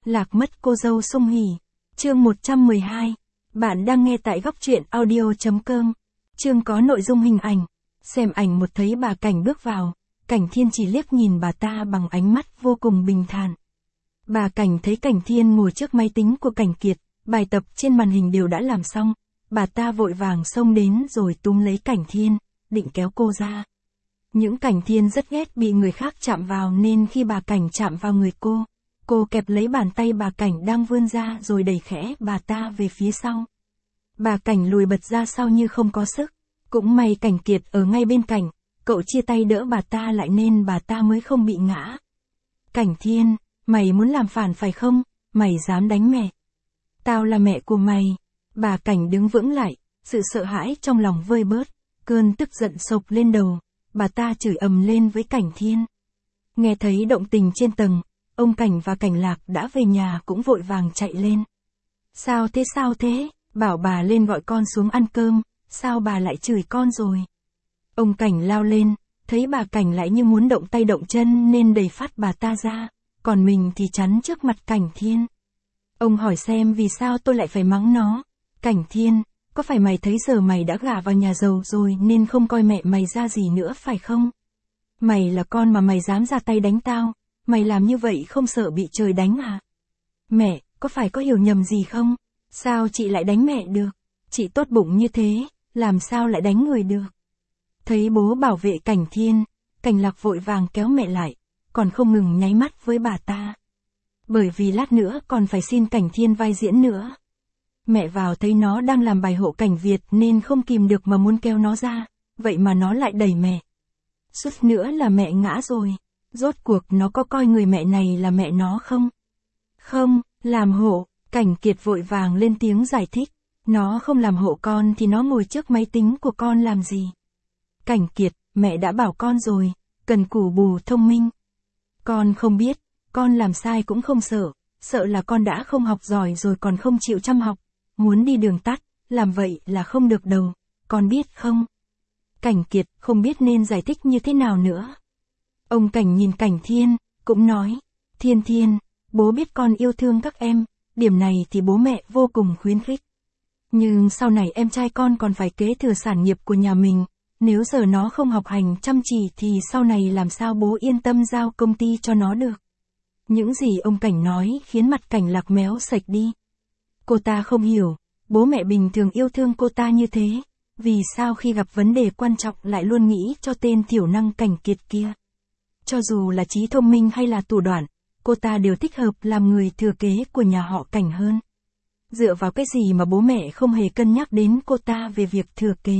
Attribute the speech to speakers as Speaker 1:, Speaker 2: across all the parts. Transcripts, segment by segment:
Speaker 1: Lạc mất cô dâu Song Hỷ. Chương 112. Bạn đang nghe tại góc truyện audio.com. Chương có nội dung hình ảnh. Xem ảnh một thấy bà Cảnh bước vào, Cảnh Thiên chỉ liếc nhìn bà ta bằng ánh mắt vô cùng bình thản. Bà Cảnh thấy Cảnh Thiên ngồi trước máy tính của Cảnh Kiệt, bài tập trên màn hình đều đã làm xong, bà ta vội vàng xông đến rồi túm lấy Cảnh Thiên, định kéo cô ra. Những Cảnh Thiên rất ghét bị người khác chạm vào nên khi bà Cảnh chạm vào người cô kẹp lấy bàn tay bà Cảnh đang vươn ra rồi đẩy khẽ bà ta về phía sau. Bà Cảnh lùi bật ra sau như không có sức, cũng may Cảnh Kiệt ở ngay bên cạnh, cậu chia tay đỡ bà ta lại nên bà ta mới không bị ngã. Cảnh Thiên, mày muốn làm phản phải không, mày dám đánh mẹ? Tao là mẹ của mày. Bà Cảnh đứng vững lại, sự sợ hãi trong lòng vơi bớt, cơn tức giận sộc lên đầu, bà ta chửi ầm lên với Cảnh Thiên. Nghe thấy động tình trên tầng, ông Cảnh và Cảnh Lạc đã về nhà cũng vội vàng chạy lên. Sao thế, bảo bà lên gọi con xuống ăn cơm, sao bà lại chửi con rồi? Ông Cảnh lao lên, thấy bà Cảnh lại như muốn động tay động chân nên đẩy phát bà ta ra, còn mình thì chắn trước mặt Cảnh Thiên. Ông hỏi xem vì sao tôi lại phải mắng nó. Cảnh Thiên, có phải mày thấy giờ mày đã gả vào nhà giàu rồi nên không coi mẹ mày ra gì nữa phải không? Mày là con mà mày dám ra tay đánh tao, mày làm như vậy không sợ bị trời đánh à? Mẹ, có phải có hiểu nhầm gì không? Sao chị lại đánh mẹ được? Chị tốt bụng như thế, làm sao lại đánh người được? Thấy bố bảo vệ Cảnh Thiên, Cảnh Lạc vội vàng kéo mẹ lại, còn không ngừng nháy mắt với bà ta. Bởi vì lát nữa còn phải xin Cảnh Thiên vai diễn nữa. Mẹ vào thấy nó đang làm bài hộ Cảnh Việt nên không kìm được mà muốn kéo nó ra, vậy mà nó lại đẩy mẹ. Suýt nữa là mẹ ngã rồi, rốt cuộc nó có coi người mẹ này là mẹ nó không? Không, làm hộ, Cảnh Kiệt vội vàng lên tiếng giải thích, nó không làm hộ con thì nó ngồi trước máy tính của con làm gì? Cảnh Kiệt, mẹ đã bảo con rồi, cần cù bù thông minh. Con không biết, con làm sai cũng không sợ là con đã không học giỏi rồi còn không chịu chăm học, muốn đi đường tắt, làm vậy là không được đâu, con biết không? Cảnh Kiệt không biết nên giải thích như thế nào nữa. Ông Cảnh nhìn Cảnh Thiên, cũng nói, Thiên, bố biết con yêu thương các em, điểm này thì bố mẹ vô cùng khuyến khích. Nhưng sau này em trai con còn phải kế thừa sản nghiệp của nhà mình, nếu giờ nó không học hành chăm chỉ thì sau này làm sao bố yên tâm giao công ty cho nó được. Những gì ông Cảnh nói khiến mặt Cảnh Lạc méo sạch đi. Cô ta không hiểu, bố mẹ bình thường yêu thương cô ta như thế, vì sao khi gặp vấn đề quan trọng lại luôn nghĩ cho tên thiểu năng Cảnh Kiệt kia. Cho dù là trí thông minh hay là thủ đoạn, cô ta đều thích hợp làm người thừa kế của nhà họ Cảnh hơn. Dựa vào cái gì mà bố mẹ không hề cân nhắc đến cô ta về việc thừa kế.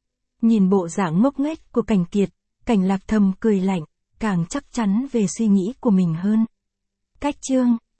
Speaker 1: Nhìn bộ dạng ngốc nghếch của Cảnh Kiệt, Cảnh Lạc thầm cười lạnh, càng chắc chắn về suy nghĩ của mình hơn. Cách chương